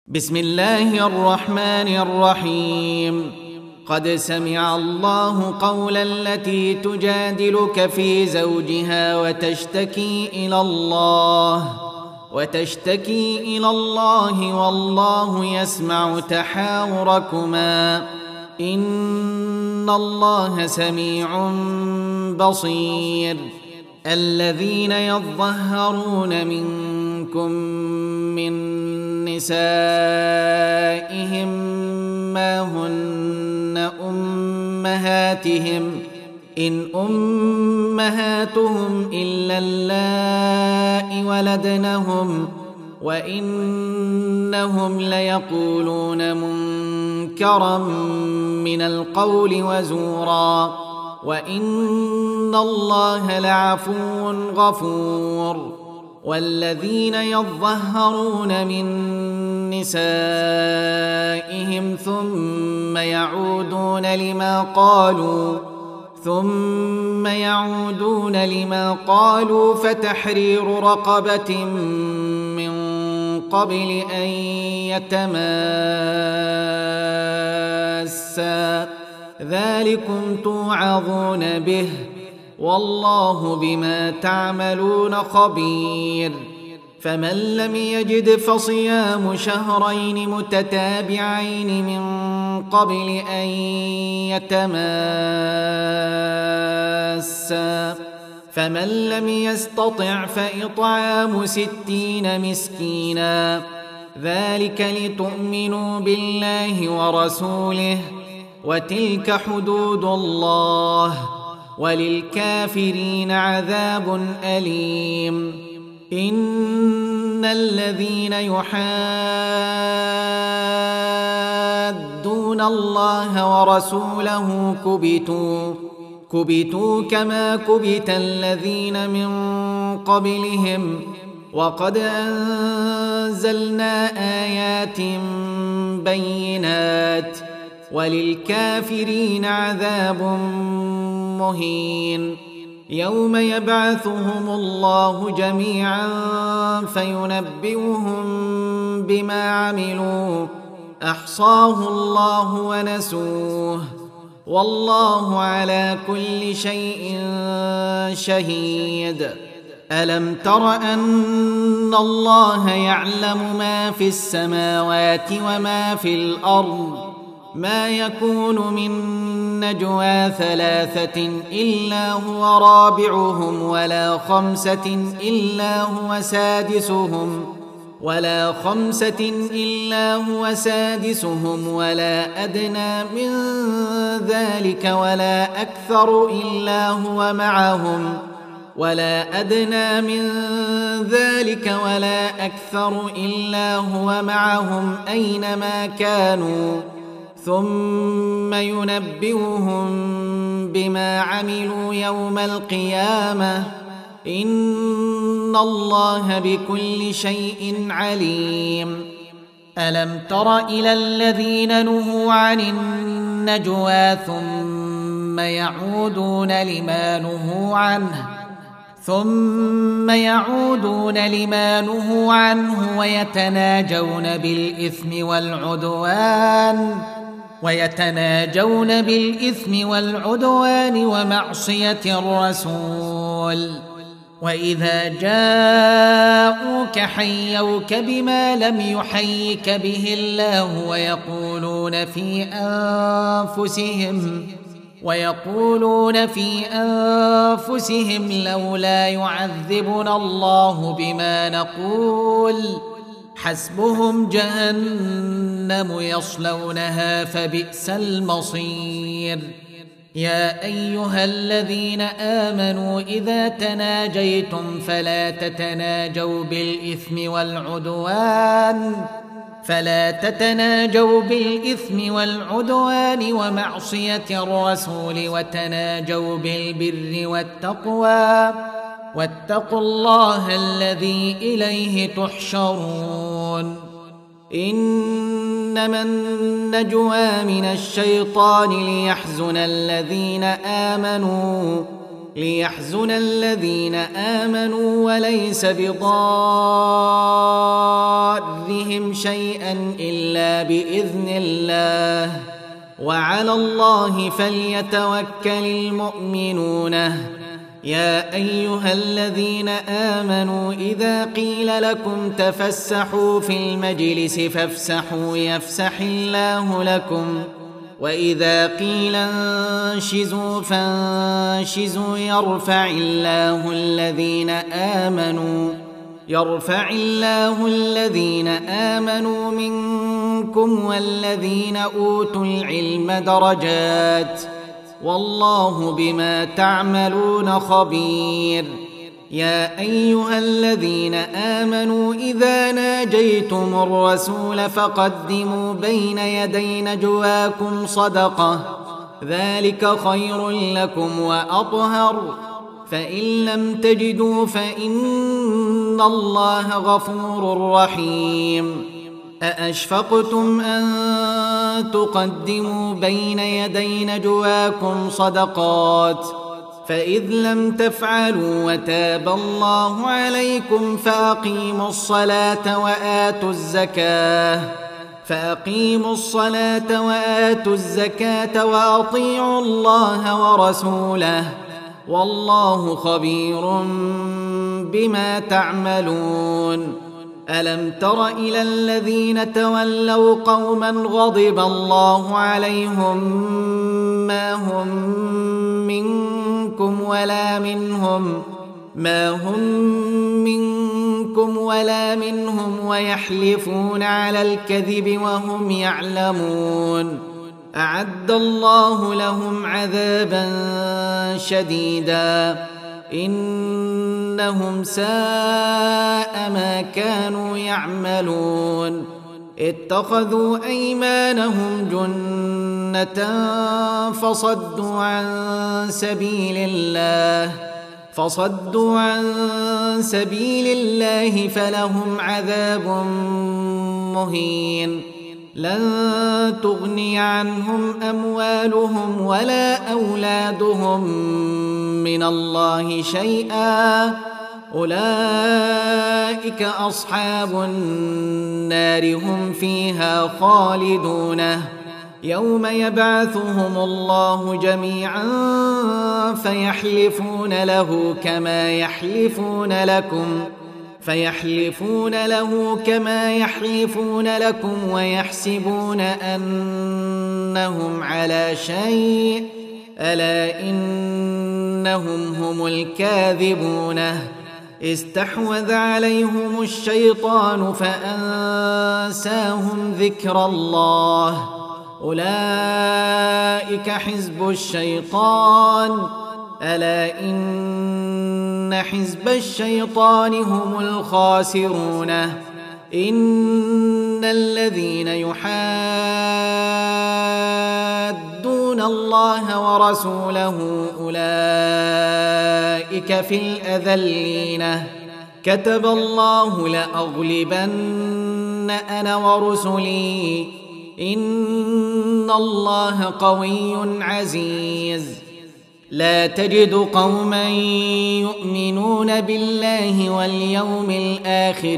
بسم الله الرحمن الرحيم. قد سمع الله قول التي تجادلك في زوجها وتشتكي إلى الله والله يسمع تحاوركما إن الله سميع بصير. الذين يظهرون منكم من نسائهم ما هن أمهاتهم إن أمهاتهم إلا اللائي ولدنهم وإنهم ليقولون منكرا من القول وزورا وإن الله لعفو غفور. والذين يظهرون من نسائهم ثم يعودون لما قالوا فتحرير رقبة من قبل أن يتماسا ذلكم توعظون به والله بما تعملون خبير. فمن لم يجد فصيام شهرين متتابعين من قبل أن يتماسا فمن لم يستطع فإطعام 60 مسكينا ذلك لتؤمنوا بالله ورسوله وتلك حدود الله وللكافرين عذاب أليم. إن الذين يحادون الله ورسوله كبتوا كما كبت الذين من قبلهم وقد أنزلنا آيات بينات وللكافرين عذاب مهين. يوم يبعثهم الله جميعا فينبئهم بما عملوا أحصاه الله ونسوه والله على كل شيء شهيد. ألم تر أن الله يعلم ما في السماوات وما في الأرض ما يكون من نجوى 3 إلا هو رابعهم ولا 5 إلا هو سادسهم ولا أدنى من ذلك ولا أكثر إلا هو معهم أينما كانوا ثم ينبئهم بما عملوا يوم القيامة إن الله بكل شيء عليم. ألم تر إلى الذين نهوا عن النجوى ثم يعودون لما نهوا عنه ويتناجون بالإثم والعدوان ومعصية الرسول وإذا جاءوك حيوك بما لم يحيك به الله ويقولون في أنفسهم لولا يعذبنا الله بما نقول حسبهم جهنم يصلونها فبئس المصير. يا أيها الذين آمنوا إذا تناجيتم فلا تتناجوا بالإثم والعدوان ومعصية الرسول وتناجوا بالبر والتقوى واتقوا الله الذي إليه تحشرون. إنما النجوى من الشيطان ليحزن الذين آمنوا ليحزن الذين آمنوا وليس بضارهم شيئا إلا بإذن الله وعلى الله فليتوكل المؤمنون. يا أيها الذين آمنوا إذا قيل لكم تفسحوا في المجلس فافسحوا يفسح الله لكم وإذا قيل انشزوا فانشزوا يرفع الله الذين آمنوا منكم والذين أوتوا العلم درجات والله بما تعملون خبير. يا أيها الذين آمنوا إذا ناجيتم الرسول فقدموا بين يدي نجواكم صدقة ذلك خير لكم وأطهر فإن لم تجدوا فإن الله غفور رحيم. أأشفقتم أن تقدموا بين يدي نجواكم صدقات فإذ لم تفعلوا وتاب الله عليكم فأقيموا الصلاة وآتوا الزكاة وأطيعوا الله ورسوله والله خبير بما تعملون. ألم تر إلى الذين تولوا قوما غضب الله عليهم ما هم منكم ولا منهم ويحلفون على الكذب وهم يعلمون أعد الله لهم عذابا شديدا إنهم ساء ما كانوا يعملون. اتخذوا أيمانهم جنة فصدوا عن سبيل الله فلهم عذاب مهين. لن تغني عنهم أموالهم ولا أولادهم من الله شيئا أولئك أصحاب النار هم فيها خالدون. يوم يبعثهم الله جميعا فيحلفون له كما يحلفون لكم ويحسبون أنهم على شيء ألا إنهم هم الكاذبون. استحوذ عليهم الشيطان فأنساهم ذكر الله أولئك حزب الشيطان ألا إن حزب الشيطان هم الخاسرون. إن الذين يحادون الله ورسوله أولئك في الأذلين. كتب الله لأغلبن أنا ورسلي إن الله قوي عزيز. لا تجد قوما يؤمنون بالله واليوم الآخر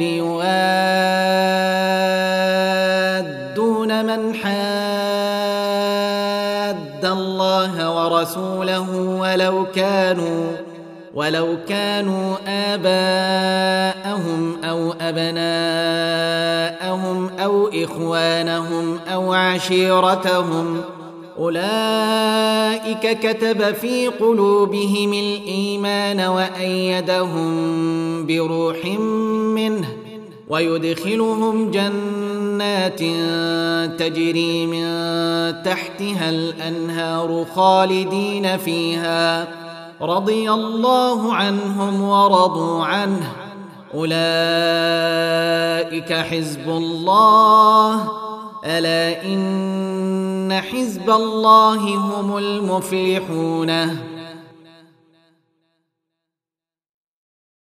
يوادون من حاد الله ورسوله ولو كانوا آباءهم أو أبناءهم أو إخوانهم أو عشيرتهم أولئك كتب في قلوبهم الإيمان وأيدهم بروح منه ويدخلهم جنات تجري من تحتها الأنهار خالدين فيها رضي الله عنهم ورضوا عنه أولئك حزب الله ألا إن حزب الله هم المفلحون.